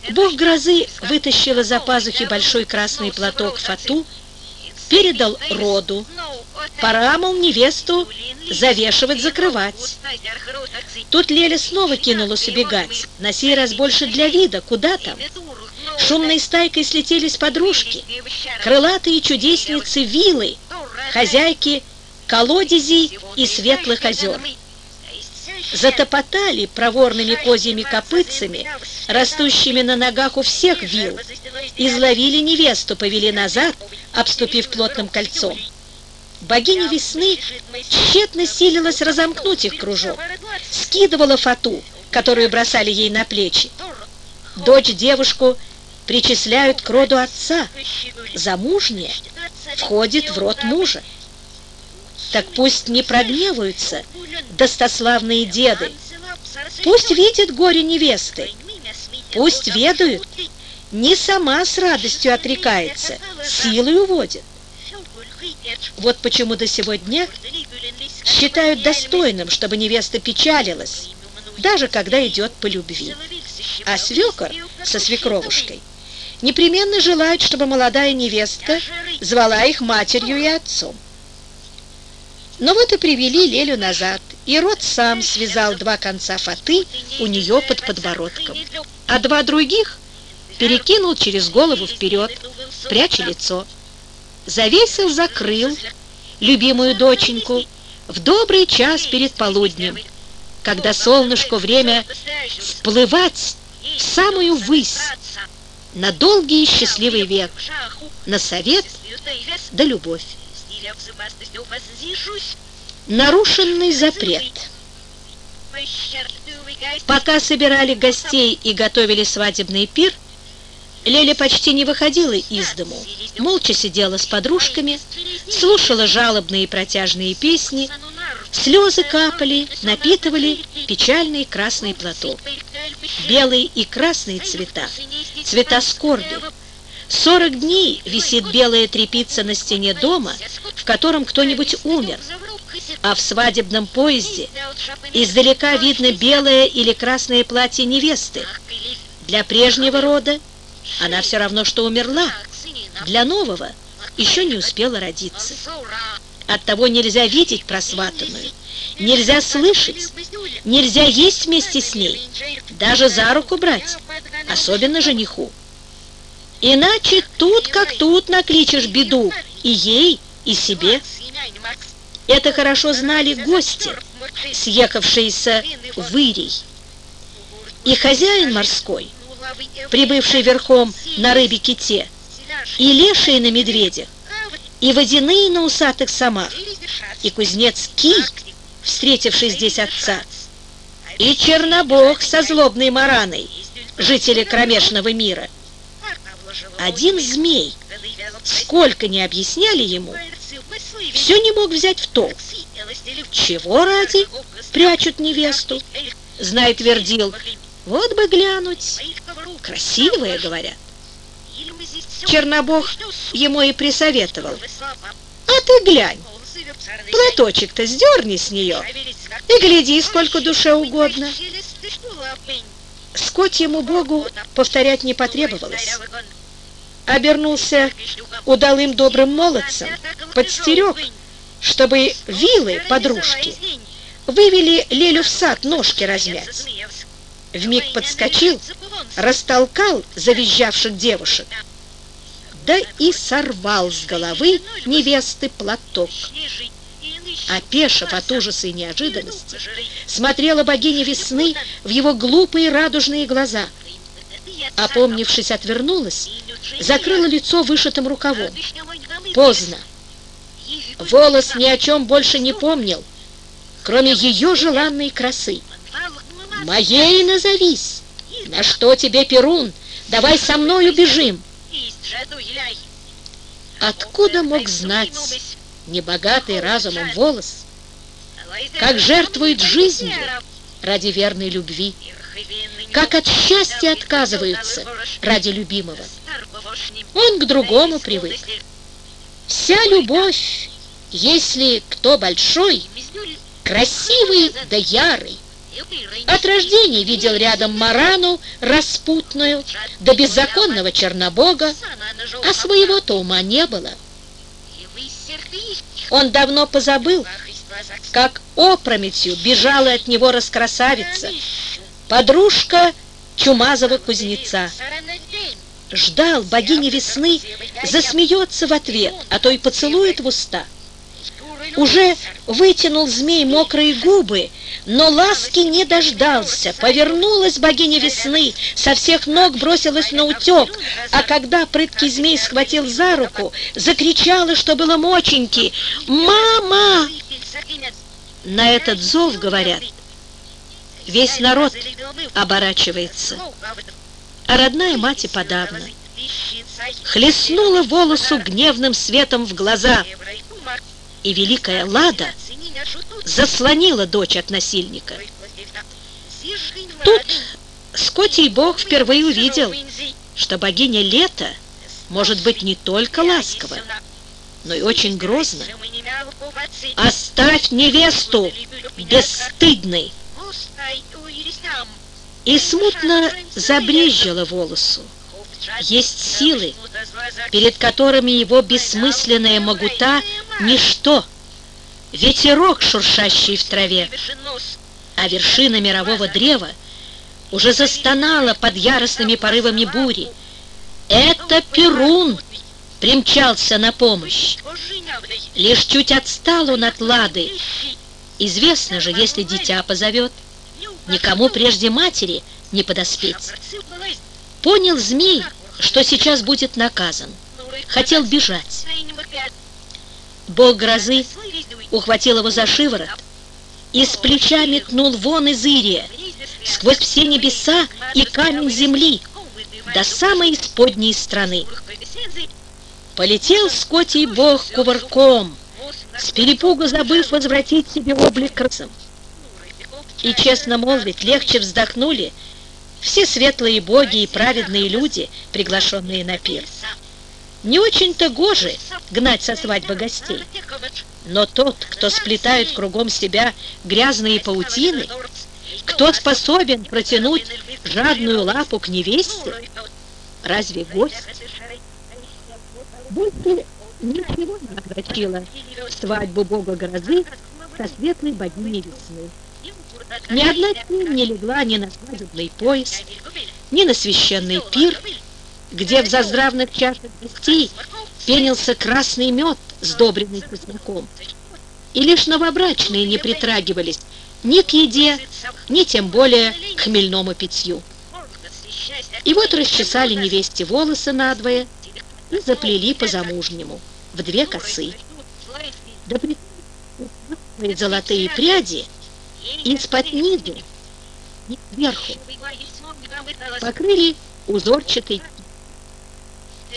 Бог грозы вытащил из-за пазухи большой красный платок фату, передал роду. Пора, мол, невесту завешивать, закрывать. Тут Леля снова кинулась убегать, на сей раз больше для вида, куда там. Шумной стайкой слетелись подружки, крылатые чудесницы вилы, хозяйки колодезей и светлых озер. Затопотали проворными козьими копытцами, растущими на ногах у всех вил, изловили невесту, повели назад, обступив плотным кольцом. Богиня весны тщетно силилась разомкнуть их кружок, скидывала фату, которую бросали ей на плечи. Дочь-девушку причисляют к роду отца, замужняя входит в род мужа. Так пусть не прогневаются достославные деды, пусть видят горе невесты, пусть ведают, не сама с радостью отрекается, силой уводит. Вот почему до сего дня считают достойным, чтобы невеста печалилась, даже когда идет по любви. А свекор со свекровушкой непременно желают, чтобы молодая невестка звала их матерью и отцом. Но вот и привели Лелю назад, и род сам связал два конца фаты у нее под подбородком, а два других перекинул через голову вперед, пряча лицо. Завесил, закрыл любимую доченьку в добрый час перед полуднем, когда солнышку время всплывать в самую высь, на долгий и счастливый век, на совет да любовь. Нарушенный запрет. Пока собирали гостей и готовили свадебный пир, Леля почти не выходила из дому, молча сидела с подружками, слушала жалобные и протяжные песни, слезы капали, напитывали печальный красный платок. Белые и красные цвета, цвета скорби. 40 дней висит белая тряпица на стене дома, в котором кто-нибудь умер, а в свадебном поезде издалека видно белое или красное платье невесты. Для прежнего рода она все равно, что умерла, для нового еще не успела родиться. Оттого нельзя видеть просватанную, нельзя слышать, нельзя есть вместе с ней, даже за руку брать, особенно жениху. Иначе тут как тут накличешь беду и ей, и себе. Это хорошо знали гости, съехавшиеся в Ирий. И хозяин морской, прибывший верхом на рыбе-ките, и лешие на медведях, и водяные на усатых самах, и кузнец Кий, встретивший здесь отца, и чернобог со злобной мараной, жители кромешного мира. Один змей, сколько ни объясняли ему, все не мог взять в толк. Чего ради прячут невесту? Знай, твердил, вот бы глянуть, красивая, говорят. Чернобог ему и присоветовал: а ты глянь, платочек-то сдерни с нее и гляди, сколько душе угодно. Скотьему богу повторять не потребовалось. Обернулся удалым добрым молодцем, подстерег, чтобы вилы подружки вывели Лелю в сад ножки размять. Вмиг подскочил, растолкал завизжавших девушек, да и сорвал с головы невесты платок. Опешив от ужаса и неожиданности, смотрела богиня весны в его глупые радужные глаза. Опомнившись, отвернулась, закрыла лицо вышитым рукавом. Поздно. Волос ни о чем больше не помнил, кроме ее желанной красы. «Моей назовись! На что тебе, Перун? Давай со мною бежим!» Откуда мог знать небогатый разумом волос, как жертвует жизнью ради верной любви, как от счастья отказываются ради любимого? Он к другому привык. Вся любовь, если кто большой, красивый да ярый, От рождения видел рядом Марану распутную, да беззаконного Чернобога, а своего-то ума не было. Он давно позабыл, как опрометью бежала от него раскрасавица, подружка чумазого кузнеца. Ждал, богиня весны засмеется в ответ, а то и поцелует в уста. Уже вытянул змей мокрые губы, но ласки не дождался. Повернулась богиня весны, со всех ног бросилась на утек, а когда прыткий змей схватил за руку, закричала, что было моченьки: «Мама!» На этот зов, говорят, весь народ оборачивается, а родная мать и подавно. Хлестнула волосу гневным светом в глаза, и великая Лада заслонила дочь от насильника. Тут Скотий бог впервые увидел, что богиня лета может быть не только ласкова, но и очень грозна. «Оставь невесту, бесстыдный!» И смутно забрезжило волосу. Есть силы, перед которыми его бессмысленная могута — ничто. Ветерок, шуршащий в траве, а вершина мирового древа уже застонала под яростными порывами бури. Это Перун примчался на помощь. Лишь чуть отстал он от Лады. Известно же, если дитя позовет, никому прежде матери не подоспеть. Понял змей, что сейчас будет наказан. Хотел бежать. Бог грозы ухватил его за шиворот и с плеча метнул вон из Ирия, сквозь все небеса и камень земли, до самой исподней страны. Полетел Скотий бог кувырком, с перепугу забыв возвратить себе облик красом. И, честно молвить, легче вздохнули все светлые боги и праведные люди, приглашенные на пир. Не очень-то гоже гнать со свадьбы гостей, но тот, кто сплетает кругом себя грязные паутины, кто способен протянуть жадную лапу к невесте, разве гость? Больше ничего не огорчило свадьбу бога грозы со светлой богиней весны. Ни одна тень не легла ни на свадебный пояс, ни на священный пир, где в заздравных чашах гостей пенился красный мед, сдобренный чесноком. И лишь новобрачные не притрагивались ни к еде, ни тем более к хмельному питью. И вот расчесали невесте волосы надвое и заплели по-замужнему в две косы. Да прикрыли золотые пряди из-под низу и сверху покрыли узорчатой